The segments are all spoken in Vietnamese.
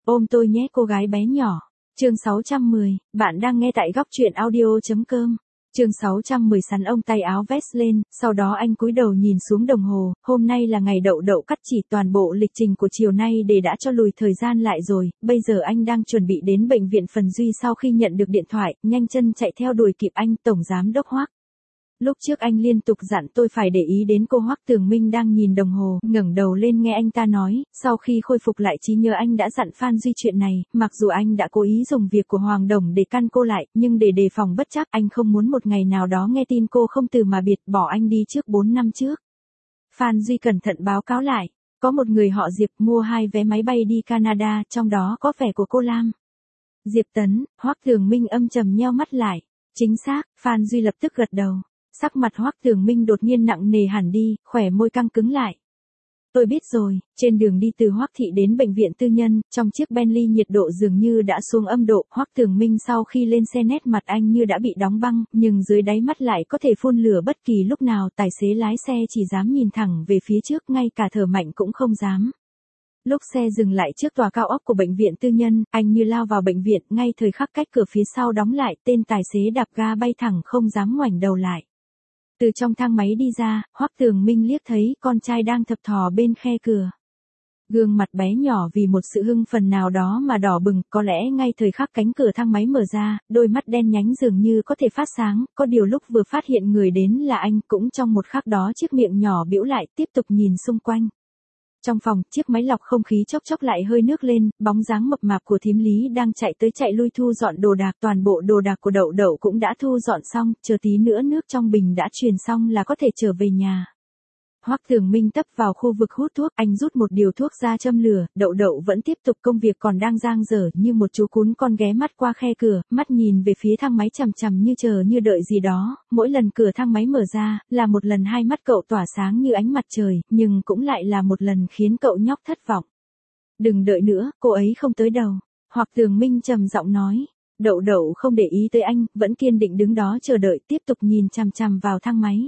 Ôm tôi nhé cô gái bé nhỏ. Chương 610, bạn đang nghe tại góc truyện audio.com. Chương 610 sắn ông tay áo vest lên, sau đó anh cúi đầu nhìn xuống đồng hồ, hôm nay là ngày Đậu Đậu cắt chỉ toàn bộ lịch trình của chiều nay để đã cho lùi thời gian lại rồi, bây giờ anh đang chuẩn bị đến bệnh viện Phần Duy sau khi nhận được điện thoại, nhanh chân chạy theo đuổi kịp anh, Tổng Giám Đốc Hoắc. Lúc trước anh liên tục dặn tôi phải để ý đến cô Hoắc Tường Minh đang nhìn đồng hồ, ngẩng đầu lên nghe anh ta nói, sau khi khôi phục lại trí nhớ anh đã dặn Phan Duy chuyện này, mặc dù anh đã cố ý dùng việc của Hoàng Đồng để căn cô lại, nhưng để đề phòng bất trắc, anh không muốn một ngày nào đó nghe tin cô không từ mà biệt, bỏ anh đi trước 4 năm trước. Phan Duy cẩn thận báo cáo lại, có một người họ Diệp mua 2 vé máy bay đi Canada, trong đó có vẻ của cô Lam. Diệp Tấn, Hoắc Tường Minh âm trầm nheo mắt lại. Chính xác, Phan Duy lập tức gật đầu. Sắc mặt Hoắc Tường Minh đột nhiên nặng nề hẳn đi, khóe môi căng cứng lại. Tôi biết rồi, trên đường đi từ Hoắc thị đến bệnh viện tư nhân, trong chiếc Bentley nhiệt độ dường như đã xuống âm độ, Hoắc Tường Minh sau khi lên xe nét mặt anh như đã bị đóng băng, nhưng dưới đáy mắt lại có thể phun lửa bất kỳ lúc nào, tài xế lái xe chỉ dám nhìn thẳng về phía trước, ngay cả thở mạnh cũng không dám. Lúc xe dừng lại trước tòa cao ốc của bệnh viện tư nhân, anh như lao vào bệnh viện, ngay thời khắc cách cửa phía sau đóng lại, tên tài xế đạp ga bay thẳng không dám ngoảnh đầu lại. Từ trong thang máy đi ra, Hoắc Tường Minh liếc thấy con trai đang thập thò bên khe cửa. Gương mặt bé nhỏ vì một sự hưng phấn nào đó mà đỏ bừng, có lẽ ngay thời khắc cánh cửa thang máy mở ra, đôi mắt đen nhánh dường như có thể phát sáng, có điều lúc vừa phát hiện người đến là anh, cũng trong một khắc đó chiếc miệng nhỏ bĩu lại, tiếp tục nhìn xung quanh. Trong phòng, chiếc máy lọc không khí chốc chốc lại hơi nước lên, bóng dáng mập mạp của thím Lý đang chạy tới chạy lui thu dọn đồ đạc, toàn bộ đồ đạc của Đậu Đậu cũng đã thu dọn xong, chờ tí nữa nước trong bình đã truyền xong là có thể trở về nhà. Hoắc Tường Minh tấp vào khu vực hút thuốc, anh rút một điều thuốc ra châm lửa, Đậu Đậu vẫn tiếp tục công việc còn đang dang dở, như một chú cún con ghé mắt qua khe cửa, mắt nhìn về phía thang máy chằm chằm như chờ như đợi gì đó, mỗi lần cửa thang máy mở ra, là một lần hai mắt cậu tỏa sáng như ánh mặt trời, nhưng cũng lại là một lần khiến cậu nhóc thất vọng. Đừng đợi nữa, cô ấy không tới đâu. Hoắc Tường Minh trầm giọng nói. Đậu Đậu không để ý tới anh, vẫn kiên định đứng đó chờ đợi, tiếp tục nhìn chằm chằm vào thang máy.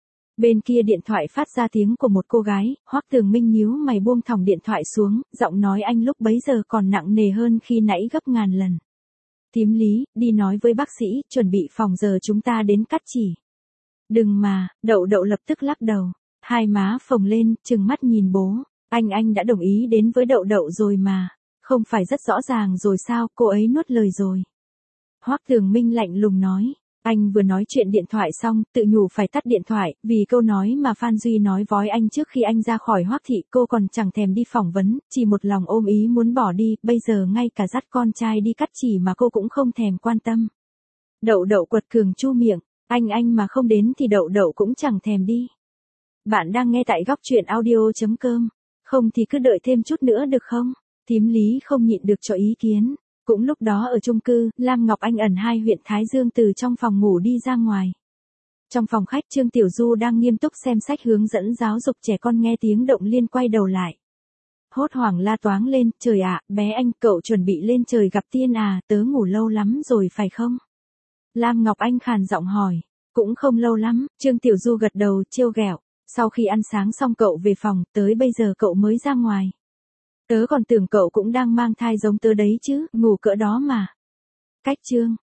Bên kia điện thoại phát ra tiếng của một cô gái, Hoắc Tường Minh nhíu mày buông thòng điện thoại xuống, giọng nói anh lúc bấy giờ còn nặng nề hơn khi nãy gấp ngàn lần. Thím Lý, đi nói với bác sĩ, chuẩn bị phòng giờ chúng ta đến cắt chỉ. Đừng mà, Đậu Đậu lập tức lắc đầu, hai má phồng lên, trừng mắt nhìn bố, anh đã đồng ý đến với Đậu Đậu rồi mà, không phải rất rõ ràng rồi sao, cô ấy nuốt lời rồi. Hoắc Tường Minh lạnh lùng nói. Anh vừa nói chuyện điện thoại xong, tự nhủ phải tắt điện thoại, vì câu nói mà Phan Duy nói vói anh trước khi anh ra khỏi Hoắc thị, cô còn chẳng thèm đi phỏng vấn, chỉ một lòng ôm ý muốn bỏ đi, bây giờ ngay cả dắt con trai đi cắt chỉ mà cô cũng không thèm quan tâm. Đậu Đậu quật cường chu miệng, anh mà không đến thì Đậu Đậu cũng chẳng thèm đi. Bạn đang nghe tại góc truyện audio.com, không thì cứ đợi thêm chút nữa được không? Thím Lý không nhịn được cho ý kiến. Cũng lúc đó ở chung cư, Lam Ngọc Anh ẩn 2 huyện Thái Dương từ trong phòng ngủ đi ra ngoài. Trong phòng khách Trương Tiểu Du đang nghiêm túc xem sách hướng dẫn giáo dục trẻ con, nghe tiếng động liên quay đầu lại. Hốt hoảng la toáng lên, trời ạ, bé anh, cậu chuẩn bị lên trời gặp tiên à, tớ ngủ lâu lắm rồi phải không? Lam Ngọc Anh khàn giọng hỏi, cũng không lâu lắm, Trương Tiểu Du gật đầu, trêu ghẹo, sau khi ăn sáng xong cậu về phòng, tới bây giờ cậu mới ra ngoài. Tớ còn tưởng cậu cũng đang mang thai giống tớ đấy chứ, ngủ cỡ đó mà. Cách chương.